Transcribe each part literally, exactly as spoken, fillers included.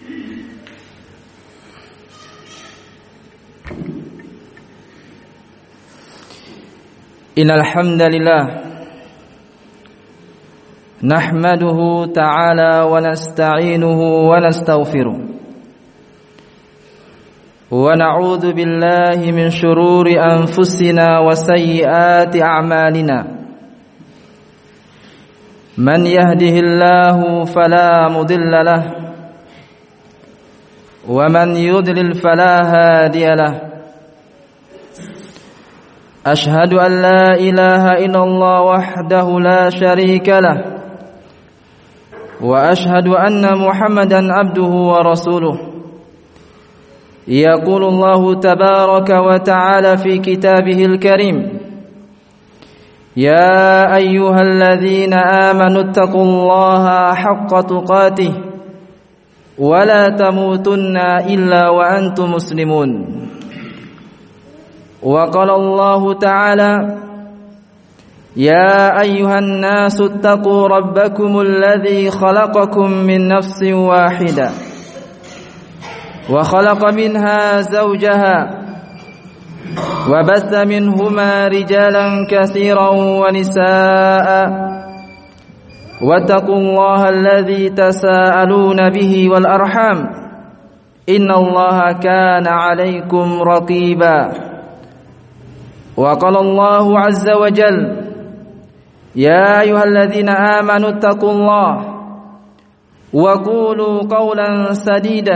Innal hamdalillah nahmaduhu ta'ala wa nasta'inuhu wa nastaghfiruh wa na'udzu billahi min shururi anfusina wa sayyiati a'malina man yahdihillahu fala mudilla lahu wa man yudlil fala hadiya lahu. أشهد أن لا إله إلا الله وحده لا شريك له وأشهد أن محمدا عبده ورسوله يقول الله تبارك وتعالى في كتابه الكريم يا أيها الذين آمنوا اتقوا الله حق تقاته ولا تموتن إلا وأنتم مسلمون. وقال الله تعالى يا أيها الناس اتقوا ربكم الذي خلقكم من نفس واحدة وخلق منها زوجها وبث منهما رجالا كثيرا ونساء واتقوا الله الذي تساءلون به والأرحام إن الله كان عليكم رقيبا. وقال الله عز وجل يا أيها الذين آمنوا اتقوا الله وقولوا قولا سديدا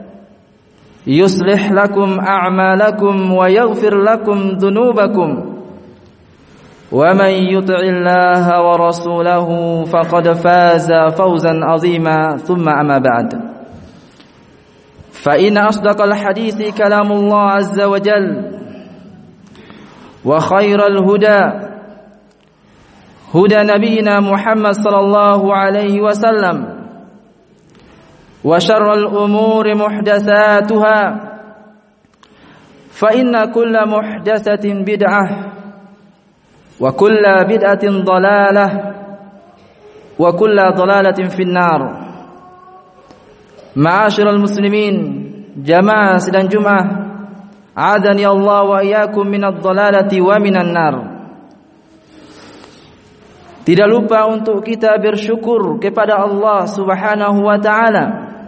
يصلح لكم أعمالكم ويغفر لكم ذنوبكم ومن يطع الله ورسوله فقد فاز فوزا عظيما. ثم أما بعد فإن أصدق الحديث كلام الله عز وجل وخير الهدى هدى نبينا محمد صلى الله عليه وسلم وشر الأمور محدثاتها فإن كل محدثة بدعة وكل بدعة ضلالة وكل ضلالة في النار. معاشر المسلمين jamaah sidang Jumat, Adani Allah wa iyyakum minadh dhalalati wa minan nar. Tidak lupa untuk kita bersyukur kepada Allah Subhanahu wa taala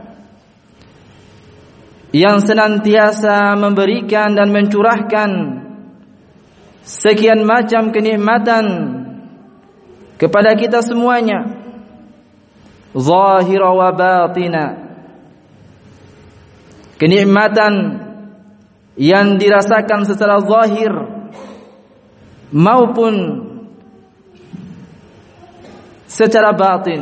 yang senantiasa memberikan dan mencurahkan sekian macam kenikmatan kepada kita semuanya, zahira wa batina. Kenikmatan yang dirasakan secara zahir maupun secara batin,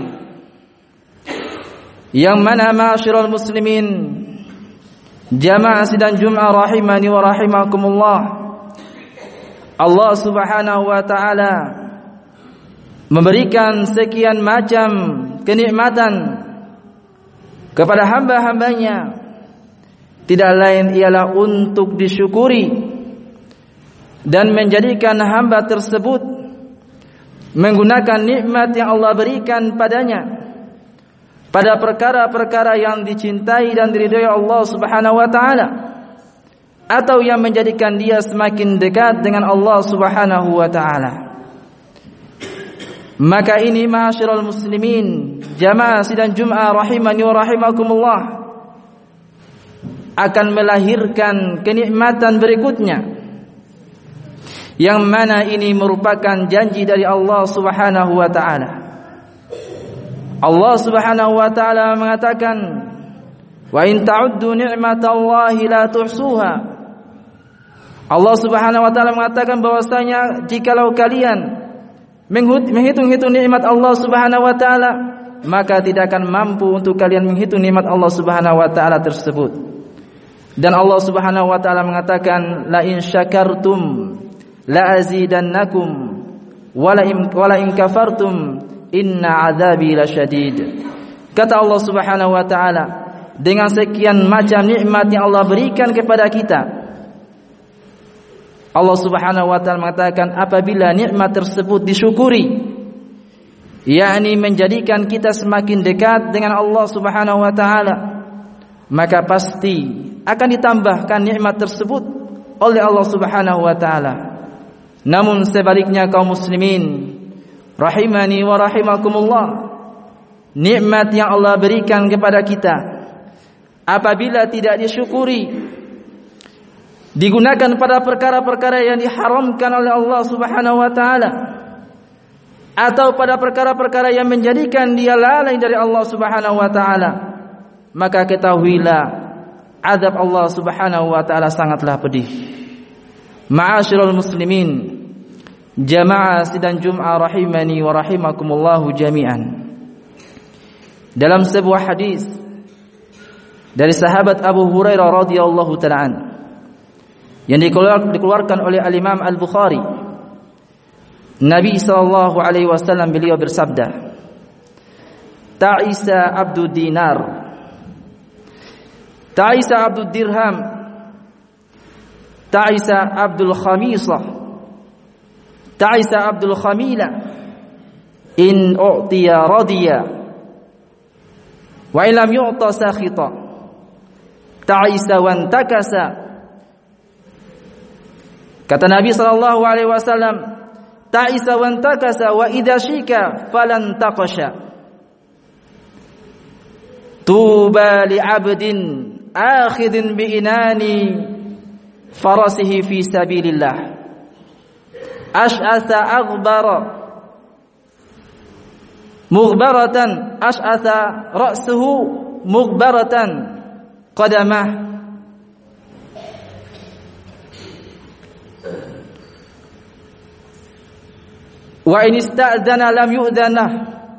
yang mana ma'asyiral muslimin jamaah sidang Jumat rahimani wa rahimakumullah, Allah Subhanahu wa taala memberikan sekian macam kenikmatan kepada hamba-hambanya, tidak lain ialah untuk disyukuri dan menjadikan hamba tersebut menggunakan nikmat yang Allah berikan padanya pada perkara-perkara yang dicintai dan diridhai Allah Subhanahu wa taala, atau yang menjadikan dia semakin dekat dengan Allah Subhanahu wa taala. Maka ini ma'asyiral muslimin jamaah sidang Jumat rahimani wa rahimakumullah akan melahirkan kenikmatan berikutnya, yang mana ini merupakan janji dari Allah Subhanahu wa taala. Allah Subhanahu wa taala mengatakan, "Wa in ta'uddu ni'matallahi la tuhsuha." Allah Subhanahu wa taala mengatakan bahwasanya jikalau kalian menghitung-hitung nikmat Allah Subhanahu wa taala, maka tidak akan mampu untuk kalian menghitung nikmat Allah Subhanahu wa taala tersebut. Dan Allah Subhanahu wa taala mengatakan, la in syakartum la azidannakum wa la in wa la in kafartum inna adzabi lasyadid. Kata Allah Subhanahu wa taala, dengan sekian macam nikmat yang Allah berikan kepada kita, Allah Subhanahu wa taala mengatakan apabila nikmat tersebut disyukuri, yakni menjadikan kita semakin dekat dengan Allah Subhanahu wa taala, maka pasti akan ditambahkan nikmat tersebut oleh Allah Subhanahu wa taala. Namun sebaliknya kaum muslimin rahimani wa rahimakumullah, nikmat yang Allah berikan kepada kita apabila tidak disyukuri, digunakan pada perkara-perkara yang diharamkan oleh Allah Subhanahu wa taala, atau pada perkara-perkara yang menjadikan dia lalai dari Allah Subhanahu wa taala, maka ketahuilah azab Allah Subhanahu wa taala sangatlah pedih. Ma'asyiral muslimin, jamaah sidang Jum'ah rahimani wa rahimakumullahu jami'an. Dalam sebuah hadis dari sahabat Abu Hurairah radhiyallahu ta'ala an, yang dikeluarkan oleh Al-Imam Al-Bukhari, Nabi sallallahu alaihi wasallam beliau bersabda, "Ta'isa abdud dinar, ta'isa abdud dirham, ta'isa abdul khamisah, ta'isa abdul khamila, in u'tiya radiya, wa in lam yu'ta sakhita, ta'isa wan takasa." Kata Nabi sallallahu alaihi wasallam, ta'isa wan takasa wa idza syika falan taqasha. Tuba li 'abdin akhidhin bi inani farasihi fi sabilillah, ash'atha aghbara mughbaratan, ash'atha ra'suhu mughbaratan qadamah, wa in ista'dzana lam yu'dzanah,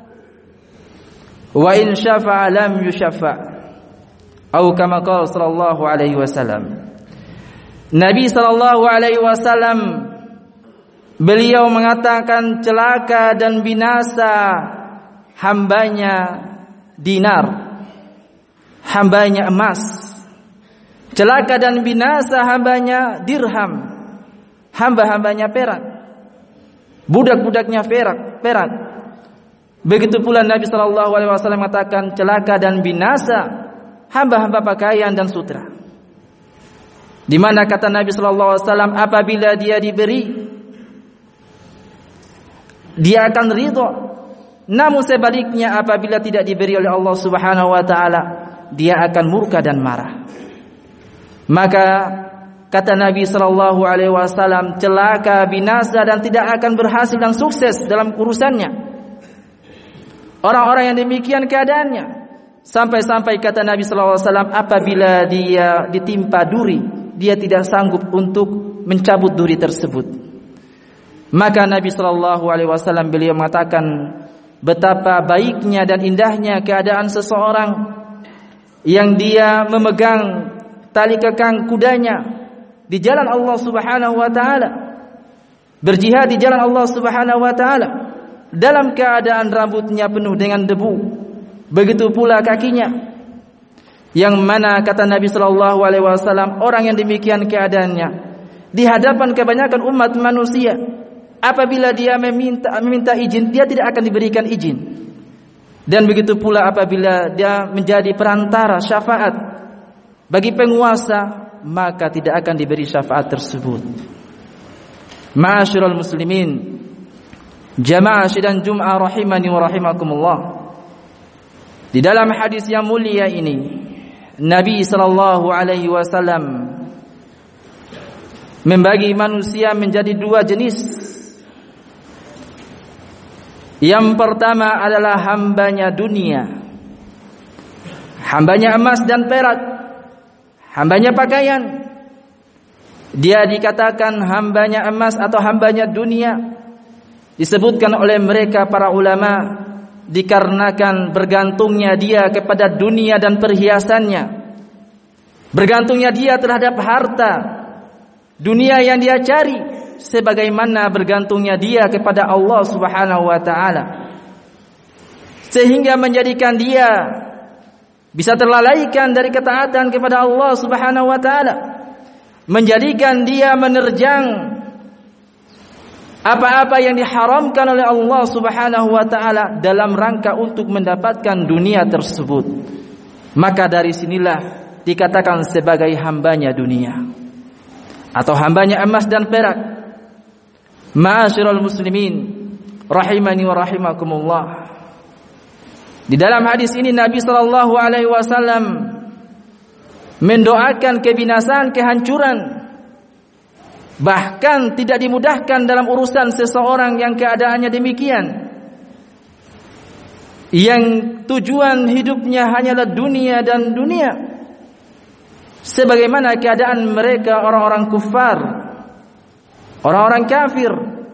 wa in syafa'a lam yusyaffa', atau kama qala sallallahu alaihi wasallam. Nabi sallallahu alaihi wasallam beliau mengatakan celaka dan binasa hambanya dinar, hambanya emas. Celaka dan binasa hambanya dirham, hamba-hambanya perak, budak-budaknya perak, perak. Begitu pula Nabi sallallahu alaihi wasallam mengatakan celaka dan binasa hamba-hamba pakaian dan sutra. Di mana kata Nabi sallallahu alaihi wasallam, apabila dia diberi, dia akan ridha. Namun sebaliknya apabila tidak diberi oleh Allah Subhanahu wa taala, dia akan murka dan marah. Maka kata Nabi sallallahu alaihi wasallam, celaka, binasa dan tidak akan berhasil dan sukses dalam urusannya orang-orang yang demikian keadaannya. Sampai-sampai kata Nabi sallallahu alaihi wasallam, apabila dia ditimpa duri, dia tidak sanggup untuk mencabut duri tersebut. Maka Nabi sallallahu alaihi wasallam beliau mengatakan betapa baiknya dan indahnya keadaan seseorang yang dia memegang tali kekang kudanya di jalan Allah Subhanahu wa taala, berjihad di jalan Allah Subhanahu wa taala dalam keadaan rambutnya penuh dengan debu, begitu pula kakinya, yang mana kata Nabi sallallahu alaihi wasallam, orang yang demikian keadaannya di hadapan kebanyakan umat manusia, apabila dia meminta meminta izin, dia tidak akan diberikan izin. Dan begitu pula apabila dia menjadi perantara syafaat bagi penguasa, maka tidak akan diberi syafaat tersebut. Ma'asyiral muslimin, jamaah sidang Jum'ah rahimani wa rahimakumullah. Di dalam hadis yang mulia ini, Nabi sallallahu alaihi wasallam membagi manusia menjadi dua jenis. Yang pertama adalah hambanya dunia, hambanya emas dan perak, hambanya pakaian. Dia dikatakan hambanya emas atau hambanya dunia, disebutkan oleh mereka para ulama dikarenakan bergantungnya dia kepada dunia dan perhiasannya, bergantungnya dia terhadap harta dunia yang dia cari, sebagaimana bergantungnya dia kepada Allah Subhanahu wa taala, sehingga menjadikan dia bisa terlalaikan dari ketaatan kepada Allah Subhanahu wa taala, menjadikan dia menerjang apa-apa yang diharamkan oleh Allah Subhanahu wa taala dalam rangka untuk mendapatkan dunia tersebut. Maka dari sinilah dikatakan sebagai hambanya dunia atau hambanya emas dan perak. Ma'asyiral muslimin rahimani wa rahimakumullah. Di dalam hadis ini Nabi sallallahu alaihi wasallam mendoakan kebinasaan, kehancuran, bahkan tidak dimudahkan dalam urusan seseorang yang keadaannya demikian, yang tujuan hidupnya hanyalah dunia dan dunia, sebagaimana keadaan mereka orang-orang kufar, orang-orang kafir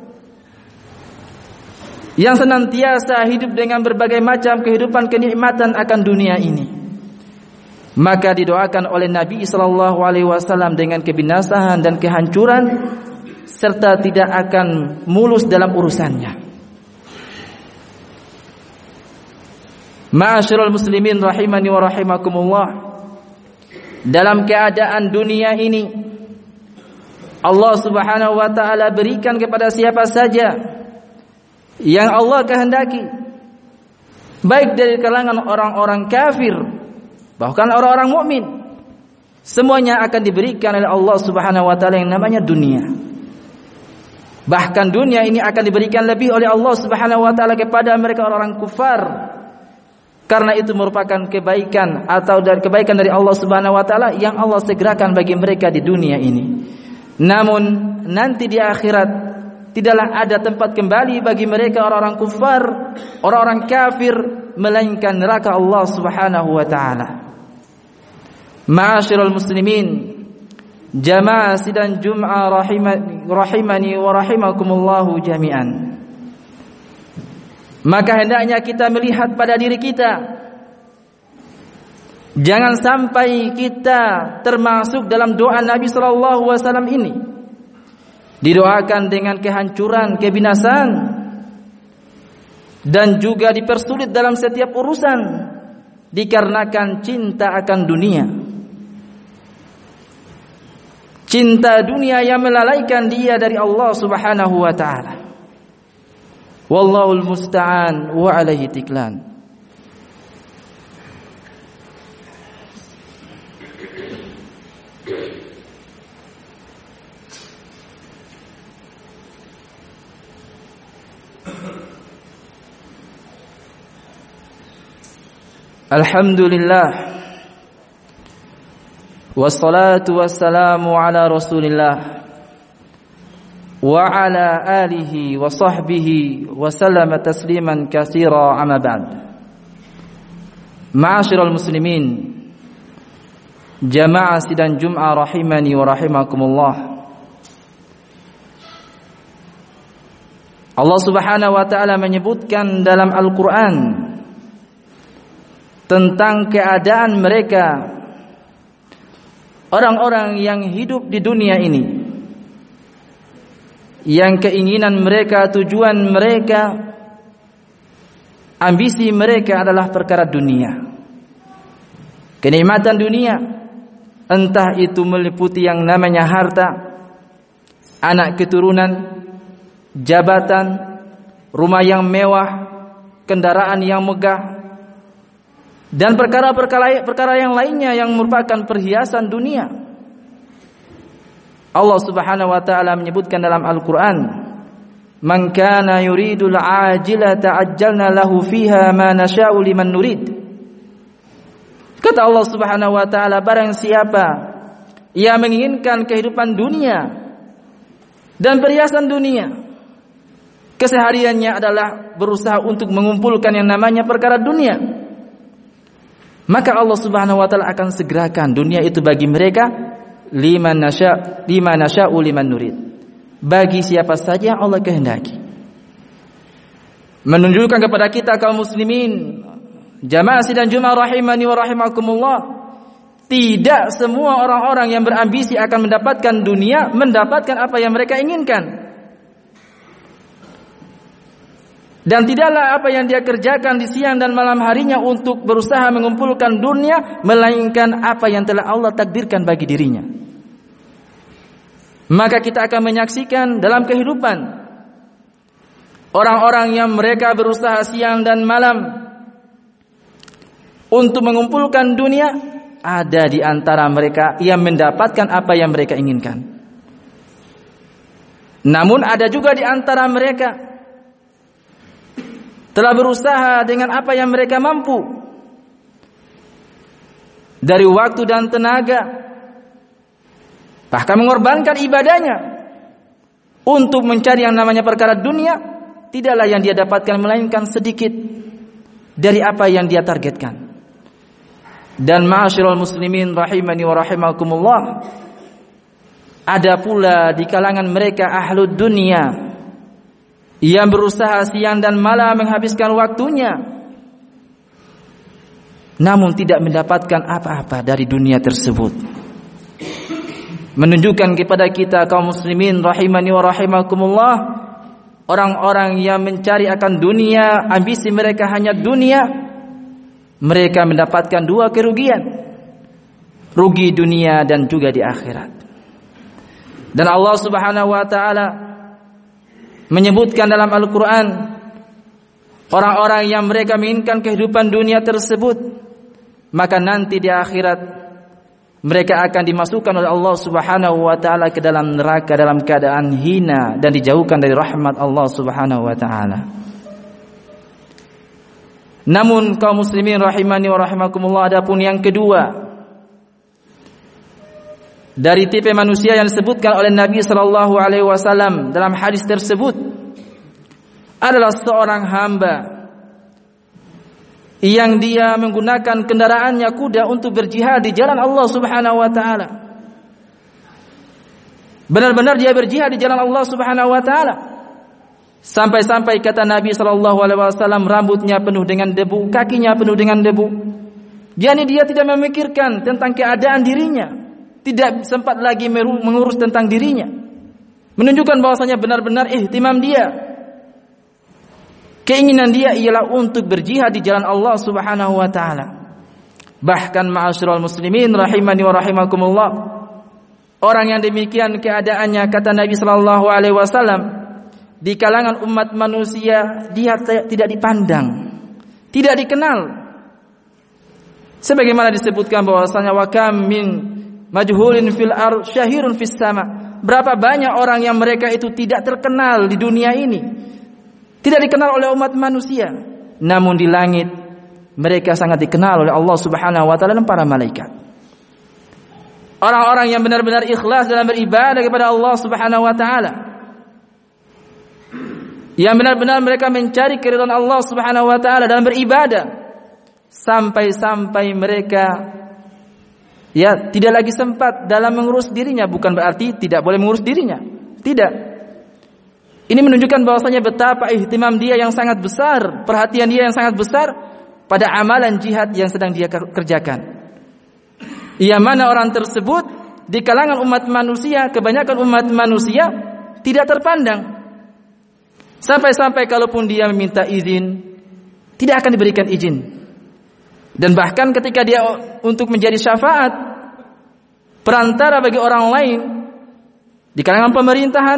yang senantiasa hidup dengan berbagai macam kehidupan kenikmatan akan dunia ini. Maka didoakan oleh Nabi sallallahu alaihi wasallam dengan kebinasaan dan kehancuran serta tidak akan mulus dalam urusannya. Ma'asyiral muslimin rahimani wa rahimakumullah. Dalam keadaan dunia ini Allah Subhanahu wa taala berikan kepada siapa saja yang Allah kehendaki, baik dari kalangan orang-orang kafir bahkan orang-orang mukmin, semuanya akan diberikan oleh Allah Subhanahu wa taala yang namanya dunia. Bahkan dunia ini akan diberikan lebih oleh Allah Subhanahu wa taala kepada mereka orang-orang kufar, karena itu merupakan kebaikan atau dari kebaikan dari Allah Subhanahu wa taala yang Allah segerakan bagi mereka di dunia ini. Namun nanti di akhirat tidaklah ada tempat kembali bagi mereka orang-orang kufar, orang-orang kafir, melainkan neraka Allah Subhanahu wa taala. Ma'asyiral muslimin, jamaah sidang Jum'ah rahimani, rahimani wa rahimakumullahu jami'an. Maka hendaknya kita melihat pada diri kita, jangan sampai kita termasuk dalam doa Nabi sallallahu alaihi wasallam ini, didoakan dengan kehancuran, kebinasaan, dan juga dipersulit dalam setiap urusan dikarenakan cinta akan dunia. Cinta dunia yang melalaikan dia dari Allah Subhanahu wa taala. Wallahul musta'an wa alaihi tiklan. Alhamdulillah, wassalatu wassalamu ala rasulillah wa ala alihi wa sahbihi wa sallama tasliman katsira, amma ba'd. Ma'asyiral muslimin, jamaah sidang Jum'ah rahimani wa rahimakumullah. Allah Subhanahu wa taala menyebutkan dalam Al-Qur'an tentang keadaan mereka orang-orang yang hidup di dunia ini, yang keinginan mereka, tujuan mereka, ambisi mereka adalah perkara dunia, kenikmatan dunia, entah itu meliputi yang namanya harta, anak keturunan, jabatan, rumah yang mewah, kendaraan yang megah, dan perkara-perkara perkara yang lainnya yang merupakan perhiasan dunia. Allah Subhanahu wa taala menyebutkan dalam Al-Qur'an, "Man kana yuridul ajilata ajjalna lahu fiha ma nasha'u liman nurid." Kata Allah Subhanahu wa taala, barang siapa yang menginginkan kehidupan dunia dan perhiasan dunia, kesehariannya adalah berusaha untuk mengumpulkan yang namanya perkara dunia, maka Allah Subhanahu wa taala akan segerakan dunia itu bagi mereka, liman nasya liman nasya'u liman nurid, bagi siapa saja Allah kehendaki. Menunjukkan kepada kita kaum muslimin, jamaah sidang Jum'ah rahimani wa rahimakumullah, tidak semua orang-orang yang berambisi akan mendapatkan dunia mendapatkan apa yang mereka inginkan. Dan tidaklah apa yang dia kerjakan di siang dan malam harinya untuk berusaha mengumpulkan dunia, melainkan apa yang telah Allah takdirkan bagi dirinya. Maka kita akan menyaksikan dalam kehidupan orang-orang yang mereka berusaha siang dan malam untuk mengumpulkan dunia, ada di antara mereka yang mendapatkan apa yang mereka inginkan. Namun ada juga di antara mereka telah berusaha dengan apa yang mereka mampu dari waktu dan tenaga, bahkan mengorbankan ibadahnya untuk mencari yang namanya perkara dunia. Tidaklah yang dia dapatkan melainkan sedikit dari apa yang dia targetkan. Dan ma'asyiral muslimin rahimani wa rahimakumullah, ada pula di kalangan mereka ahlud dunia yang berusaha siang dan malam menghabiskan waktunya, namun tidak mendapatkan apa-apa dari dunia tersebut. Menunjukkan kepada kita kaum muslimin rahimani wa rahimakumullah, orang-orang yang mencari akan dunia, ambisi mereka hanya dunia, mereka mendapatkan dua kerugian, rugi dunia dan juga di akhirat. Dan Allah Subhanahu wa taala menyebutkan dalam Al-Qur'an orang-orang yang mereka menginginkan kehidupan dunia tersebut, maka nanti di akhirat mereka akan dimasukkan oleh Allah Subhanahu wa taala ke dalam neraka dalam keadaan hina dan dijauhkan dari rahmat Allah Subhanahu wa taala. Namun kaum muslimin rahimani wa rahimakumullah, adapun yang kedua dari tipe manusia yang disebutkan oleh Nabi sallallahu alaihi wasallam dalam hadis tersebut adalah seorang hamba yang dia menggunakan kendaraannya kuda untuk berjihad di jalan Allah Subhanahu wa taala. Benar-benar dia berjihad di jalan Allah Subhanahu wa taala. Sampai-sampai kata Nabi sallallahu alaihi wasallam, rambutnya penuh dengan debu, kakinya penuh dengan debu. Jadi dia tidak memikirkan tentang keadaan dirinya, tidak sempat lagi mengurus tentang dirinya. Menunjukkan bahwasanya benar-benar ihtimam dia, keinginan dia ialah untuk berjihad di jalan Allah Subhanahu wa taala. Bahkan ma'asyiral muslimin rahimani wa rahimakumullah, orang yang demikian keadaannya, kata Nabi sallallahu alaihi wasallam, di kalangan umat manusia dia tidak dipandang, tidak dikenal. Sebagaimana disebutkan bahwasanya wa kam min majhulin fil ardh syahirun fis sama. Berapa banyak orang yang mereka itu tidak terkenal di dunia ini, tidak dikenal oleh umat manusia, namun di langit mereka sangat dikenal oleh Allah Subhanahu wa taala dan para malaikat. Orang-orang yang benar-benar ikhlas dalam beribadah kepada Allah Subhanahu wa taala, yang benar-benar mereka mencari keridhaan Allah Subhanahu wa taala dalam beribadah, sampai-sampai mereka ya tidak lagi sempat dalam mengurus dirinya. Bukan berarti tidak boleh mengurus dirinya, tidak. Ini menunjukkan bahwasanya betapa ihtimam dia yang sangat besar, perhatian dia yang sangat besar pada amalan jihad yang sedang dia kerjakan. Yang mana orang tersebut di kalangan umat manusia, kebanyakan umat manusia tidak terpandang. Sampai-sampai kalaupun dia meminta izin, tidak akan diberikan izin. Dan bahkan ketika dia untuk menjadi syafaat, perantara bagi orang lain di kalangan pemerintahan,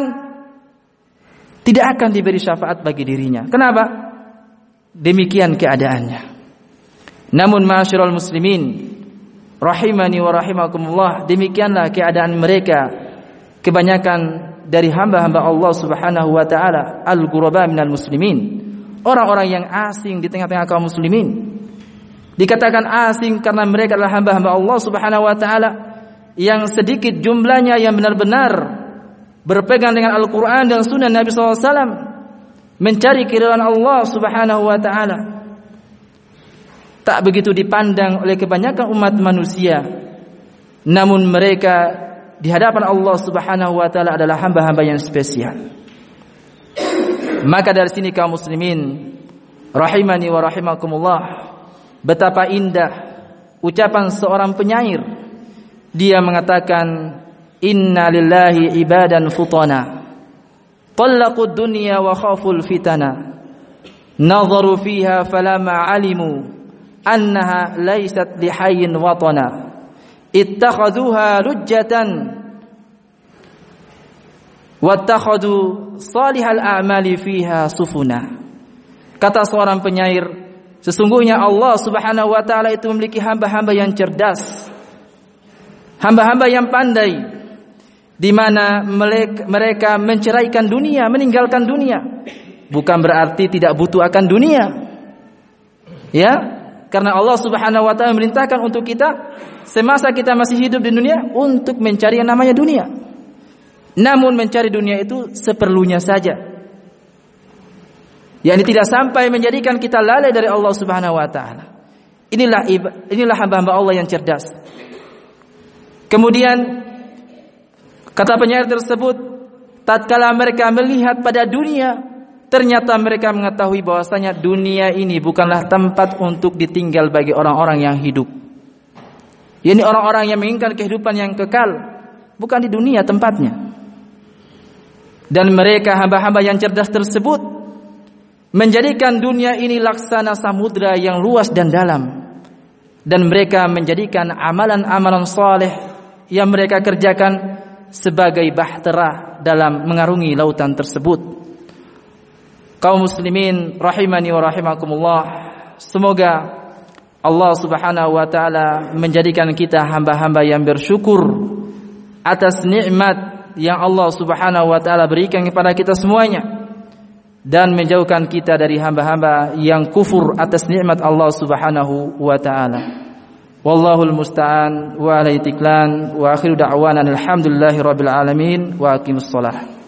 tidak akan diberi syafaat bagi dirinya. Kenapa? Demikian keadaannya. Namun ma'asyiral muslimin rahimani wa rahimakumullah, demikianlah keadaan mereka, kebanyakan dari hamba-hamba Allah Subhanahu wa taala, al-ghuraba minal muslimin, orang-orang yang asing di tengah-tengah kaum muslimin. Dikatakan asing karena mereka adalah hamba-hamba Allah Subhanahu wa taala yang sedikit jumlahnya yang benar-benar berpegang dengan Al-Qur'an dan sunnah Nabi sallallahu alaihi wasallam, mencari keridhaan Allah Subhanahu wa taala. Tak begitu dipandang oleh kebanyakan umat manusia, namun mereka di hadapan Allah Subhanahu wa taala adalah hamba-hamba yang spesial. Maka dari sini kaum muslimin rahimani wa rahimakumullah, betapa indah ucapan seorang penyair. Dia mengatakan, inna lillahi ibadan futana talaqud dunya wa khaful fitana nadharu fiha falama alimu annaha laysat lihayyin watana ittakhadhuha lujjatan wattakhadhu salihal a'mali fiha sufuna. Kata seorang penyair, Sesungguhnya Allah Subhanahu wa taala itu memiliki hamba-hamba yang cerdas, hamba-hamba yang pandai, di mana mereka menceraikan dunia, meninggalkan dunia. Bukan berarti tidak butuh akan dunia. Ya, karena Allah Subhanahu wa taala memerintahkan untuk kita semasa kita masih hidup di dunia untuk mencari yang namanya dunia. Namun mencari dunia itu seperlunya saja. Yakni tidak sampai menjadikan kita lalai dari Allah Subhanahu wa taala. Inilah inilah hamba-hamba Allah yang cerdas. Kemudian kata penyair tersebut, tatkala mereka melihat pada dunia, ternyata mereka mengetahui bahwasanya dunia ini bukanlah tempat untuk ditinggal bagi orang-orang yang hidup. Yakni orang-orang yang menginginkan kehidupan yang kekal, bukan di dunia tempatnya. Dan mereka hamba-hamba yang cerdas tersebut menjadikan dunia ini laksana samudra yang luas dan dalam, dan mereka menjadikan amalan-amalan saleh yang mereka kerjakan sebagai bahtera dalam mengarungi lautan tersebut. Kaum muslimin rahimani wa rahimakumullah, semoga Allah Subhanahu wa taala menjadikan kita hamba-hamba yang bersyukur atas nikmat yang Allah Subhanahu wa taala berikan kepada kita semuanya, dan menjauhkan kita dari hamba-hamba yang kufur atas nikmat Allah Subhanahu wa taala. Wallahul musta'an wa alaihi tiklan wa akhiru da'wana alhamdulillahi rabbil alamin wa aqimus shalah.